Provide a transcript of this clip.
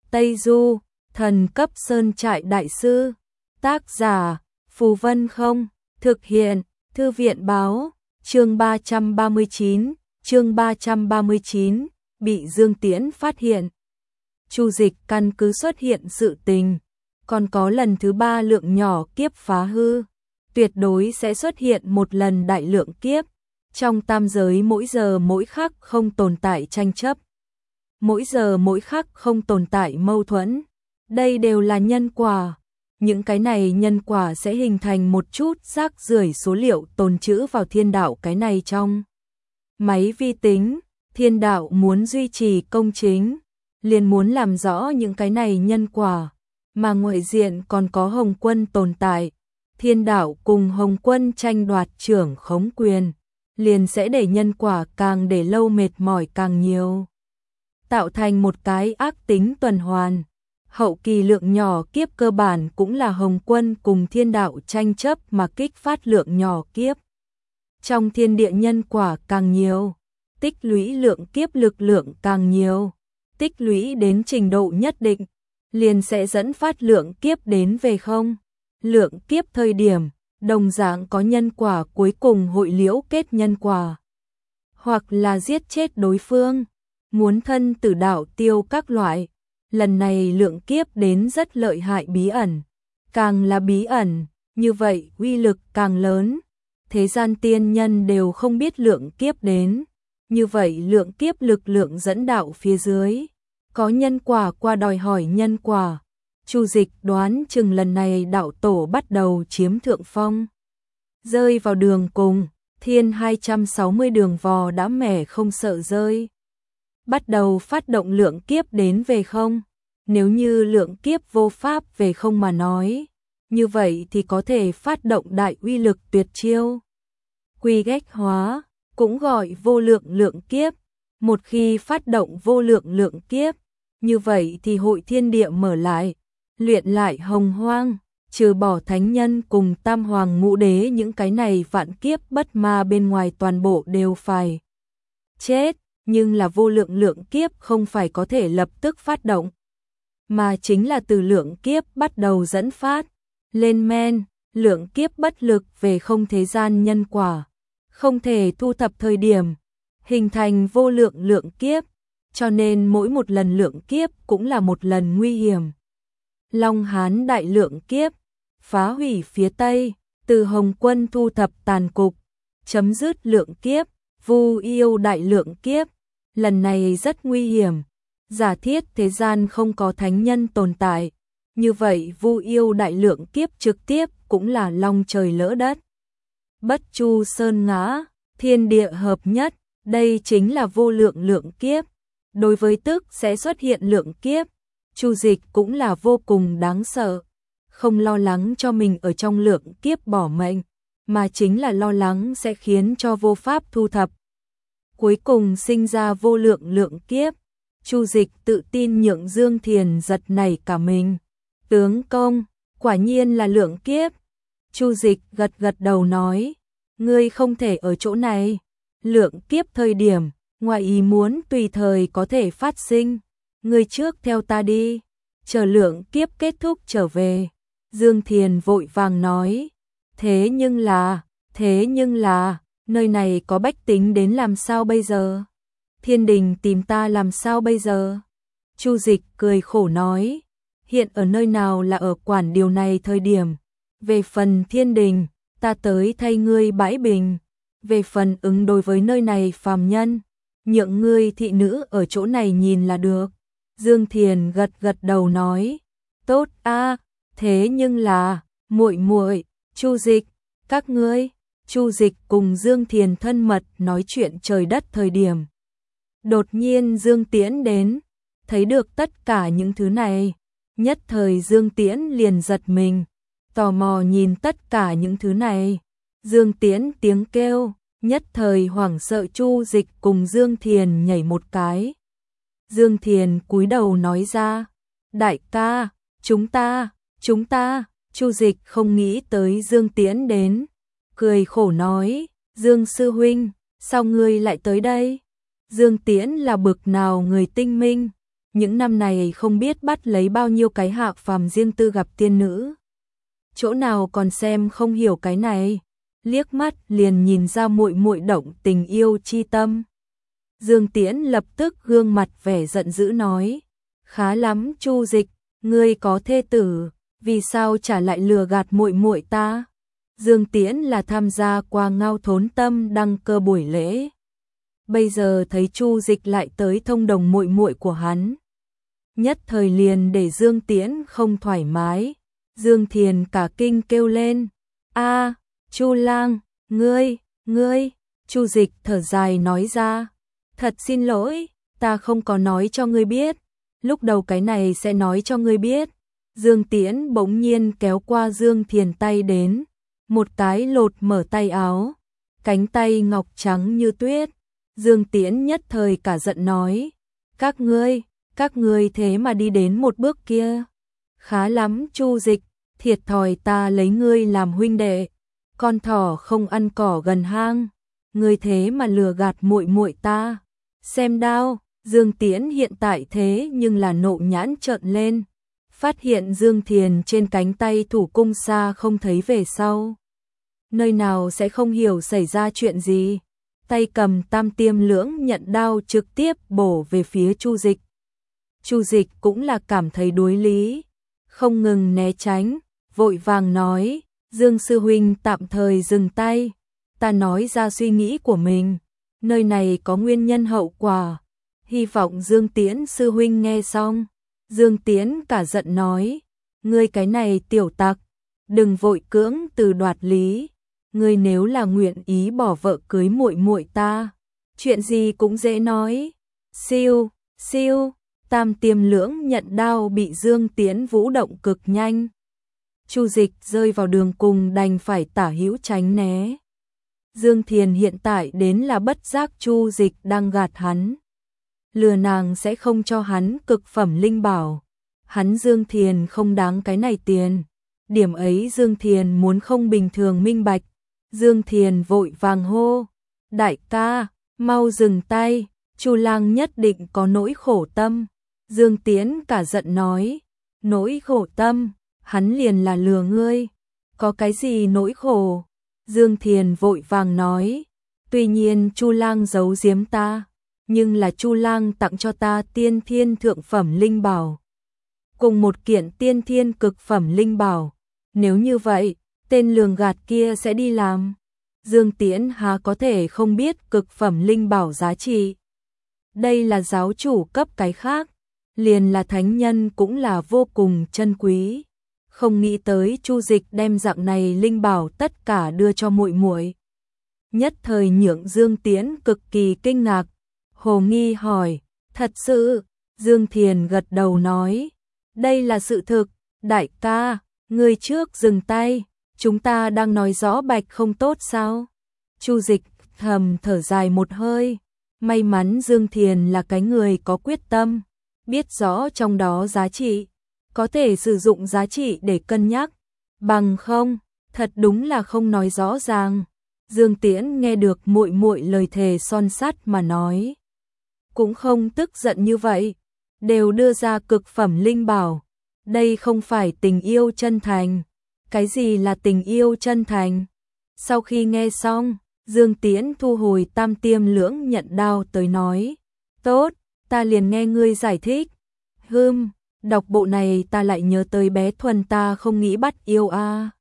Tây Du, thần cấp sơn trại đại sư. Tác giả, Phù Vân Không. Thực hiện, Thư viện báo. Chương 339, bị Dương Tiễn phát hiện. Chu Dịch căn cứ xuất hiện sự tình, còn có lần thứ 3 lượng nhỏ kiếp phá hư, tuyệt đối sẽ xuất hiện một lần đại lượng kiếp. Trong tam giới mỗi giờ mỗi khắc không tồn tại tranh chấp, mỗi giờ mỗi khắc không tồn tại mâu thuẫn. Đây đều là nhân quả. Những cái này nhân quả sẽ hình thành một chút rác rưởi số liệu tồn trữ vào thiên đạo cái này trong máy vi tính. Thiên đạo muốn duy trì công chính, liền muốn làm rõ những cái này nhân quả, mà ngoại diện còn có Hồng Quân tồn tại. Thiên đạo cùng Hồng Quân tranh đoạt trưởng khống quyền, liền sẽ để nhân quả càng để lâu mệt mỏi càng nhiều, tạo thành một cái ác tính tuần hoàn. Hậu kỳ lượng nhỏ kiếp cơ bản cũng là Hồng Quân cùng thiên đạo tranh chấp mà kích phát lượng nhỏ kiếp. Trong thiên địa nhân quả càng nhiều, tích lũy lượng kiếp lực lượng càng nhiều, tích lũy đến trình độ nhất định, liền sẽ dẫn phát lượng kiếp đến về không. Lượng kiếp thời điểm, đồng dạng có nhân quả cuối cùng hội liễu kết nhân quả, hoặc là giết chết đối phương, muốn thân tử đạo tiêu các loại. Lần này lượng kiếp đến rất lợi hại bí ẩn, càng là bí ẩn, như vậy uy lực càng lớn. Thế gian tiên nhân đều không biết lượng kiếp đến, như vậy lượng kiếp lực lượng dẫn đạo phía dưới, có nhân quả qua đòi hỏi nhân quả. Chu Dịch đoán chừng lần này đạo tổ bắt đầu chiếm thượng phong, rơi vào đường cùng, thiên 260 đường vò đã mẻ không sợ rơi. Bắt đầu phát động lượng kiếp đến về không. Nếu như lượng kiếp vô pháp về không mà nói, như vậy thì có thể phát động đại uy lực tuyệt chiêu. Quy ghét hóa, cũng gọi vô lượng lượng kiếp. Một khi phát động vô lượng lượng kiếp, như vậy thì hội thiên địa mở lại, luyện lại hồng hoang, trừ bỏ thánh nhân cùng tam hoàng ngũ đế những cái này vạn kiếp bất ma bên ngoài toàn bộ đều phải chết. Nhưng là vô lượng lượng kiếp không phải có thể lập tức phát động, mà chính là từ lượng kiếp bắt đầu dẫn phát, lên men, lượng kiếp bất lực về không thế gian nhân quả, không thể thu thập thời điểm, hình thành vô lượng lượng kiếp, cho nên mỗi một lần lượng kiếp cũng là một lần nguy hiểm. Long Hán đại lượng kiếp, phá hủy phía Tây, từ Hồng Quân thu thập tàn cục, chấm dứt lượng kiếp, Vu Yêu đại lượng kiếp, lần này rất nguy hiểm. Giả thiết thế gian không có thánh nhân tồn tại, như vậy Vu Yêu đại lượng kiếp trực tiếp cũng là long trời lỡ đất. Bất chu sơn ngã, thiên địa hợp nhất, đây chính là vô lượng lượng kiếp. Đối với tức sẽ xuất hiện lượng kiếp, Chu Dịch cũng là vô cùng đáng sợ, không lo lắng cho mình ở trong lượng kiếp bỏ mệnh, mà chính là lo lắng sẽ khiến cho vô pháp thu thập. Cuối cùng sinh ra vô lượng lượng kiếp. Chu Dịch tự tin nhượng Dương Thiền giật nảy cả mình. Tướng công, quả nhiên là lượng kiếp. Chu Dịch gật gật đầu nói, ngươi không thể ở chỗ này. Lượng kiếp thời điểm, ngoài ý muốn tùy thời có thể phát sinh. Ngươi trước theo ta đi, chờ lượng kiếp kết thúc trở về. Dương Thiền vội vàng nói, thế nhưng là, nơi này có bách tính đến làm sao bây giờ? Thiên đình tìm ta làm sao bây giờ? Chu Dịch cười khổ nói, hiện ở nơi nào là ở quản điều này thời điểm. Về phần thiên đình, ta tới thay ngươi bãi bình. Về phần ứng đối với nơi này phàm nhân, nhượng ngươi thị nữ ở chỗ này nhìn là được. Dương Thiền gật gật đầu nói, tốt a, thế nhưng là, muội muội, Chu Dịch, các ngươi. Chu Dịch cùng Dương Thiền thân mật nói chuyện trời đất thời điểm. Đột nhiên Dương Tiễn đến, thấy được tất cả những thứ này, nhất thời Dương Tiễn liền giật mình, tò mò nhìn tất cả những thứ này. Dương Tiễn tiếng kêu, nhất thời hoảng sợ. Chu Dịch cùng Dương Thiền nhảy một cái. Dương Thiền cúi đầu nói ra, đại ca, chúng ta. Chu Dịch không nghĩ tới Dương Tiễn đến, cười khổ nói, Dương sư huynh, sao ngươi lại tới đây? Dương Tiễn là bực nào người tinh minh, những năm này không biết bắt lấy bao nhiêu cái hạ phàm riêng tư gặp tiên nữ. Chỗ nào còn xem không hiểu cái này, liếc mắt liền nhìn ra muội muội động tình yêu chi tâm. Dương Tiễn lập tức gương mặt vẻ giận dữ nói, khá lắm Chu Dịch, ngươi có thê tử, vì sao trả lại lừa gạt muội muội ta? Dương Tiễn là tham gia qua Ngao Thốn Tâm đăng cơ buổi lễ. Bây giờ thấy Chu Dịch lại tới thông đồng muội muội của hắn, nhất thời liền để Dương Tiễn không thoải mái. Dương Thiền cả kinh kêu lên, a, Chu lang, ngươi, Chu Dịch thở dài nói ra, thật xin lỗi, ta không có nói cho ngươi biết, lúc đầu cái này sẽ nói cho ngươi biết. Dương Tiễn bỗng nhiên kéo qua Dương Thiền tay đến, một cái lột mở tay áo, cánh tay ngọc trắng như tuyết. Dương Tiễn nhất thời cả giận nói, các ngươi thế mà đi đến một bước kia. Khá lắm Chu Dịch, thiệt thòi ta lấy ngươi làm huynh đệ, con thỏ không ăn cỏ gần hang, ngươi thế mà lừa gạt muội muội ta. Xem đao, Dương Tiễn hiện tại thế nhưng là nộ nhãn trợn lên, phát hiện Dương Thiền trên cánh tay thủ cung xa không thấy về sau. Nơi nào sẽ không hiểu xảy ra chuyện gì, tay cầm tam tiêm lưỡng nhận đao trực tiếp bổ về phía Chu Dịch. Chu Dịch cũng là cảm thấy đối lý, không ngừng né tránh, vội vàng nói, Dương sư huynh tạm thời dừng tay, ta nói ra suy nghĩ của mình, nơi này có nguyên nhân hậu quả, hy vọng Dương Tiễn sư huynh nghe xong. Dương Tiễn cả giận nói, ngươi cái này tiểu tặc, đừng vội cưỡng từ đoạt lý, ngươi nếu là nguyện ý bỏ vợ cưới muội muội ta, chuyện gì cũng dễ nói. Siêu, tam tiêm lưỡng nhận đao bị Dương Tiễn vũ động cực nhanh. Chu Dịch rơi vào đường cùng đành phải tả hữu tránh né. Dương Thiền hiện tại đến là bất giác Chu Dịch đang gạt hắn, lừa nàng sẽ không cho hắn cực phẩm linh bảo. Hắn Dương Thiền không đáng cái này tiền. Điểm ấy Dương Thiền muốn không bình thường minh bạch. Dương Thiền vội vàng hô, đại ca, mau dừng tay, Chu lang nhất định có nỗi khổ tâm. Dương Tiễn cả giận nói, nỗi khổ tâm, hắn liền là lừa ngươi, có cái gì nỗi khổ? Dương Thiền vội vàng nói, tuy nhiên Chu lang giấu giếm ta, nhưng là Chu lang tặng cho ta tiên thiên thượng phẩm linh bảo, cùng một kiện tiên thiên cực phẩm linh bảo, nếu như vậy, tên lường gạt kia sẽ đi làm. Dương Tiễn há có thể không biết cực phẩm linh bảo giá trị. Đây là giáo chủ cấp cái khác, liền là thánh nhân cũng là vô cùng chân quý. Không nghĩ tới Chu Dịch đem dạng này linh bảo tất cả đưa cho muội muội. Nhất thời nhượng Dương Tiễn cực kỳ kinh ngạc, hồ nghi hỏi, thật sự? Dương Thiền gật đầu nói, đây là sự thực, đại ca, ngươi trước dừng tay, chúng ta đang nói rõ bạch không tốt sao? Chu Dịch thầm thở dài một hơi, may mắn Dương Thiền là cái người có quyết tâm, biết rõ trong đó giá trị, có thể sử dụng giá trị để cân nhắc, bằng không, thật đúng là không nói rõ ràng. Dương Tiễn nghe được muội muội lời thề son sắt mà nói, cũng không tức giận như vậy, đều đưa ra cực phẩm linh bảo, đây không phải tình yêu chân thành. Cái gì là tình yêu chân thành? Sau khi nghe xong, Dương Tiễn thu hồi tam tiêm lưỡng nhận đao tới nói, tốt, ta liền nghe ngươi giải thích. Đọc bộ này ta lại nhớ tới bé Thuần ta không nghĩ bắt yêu a.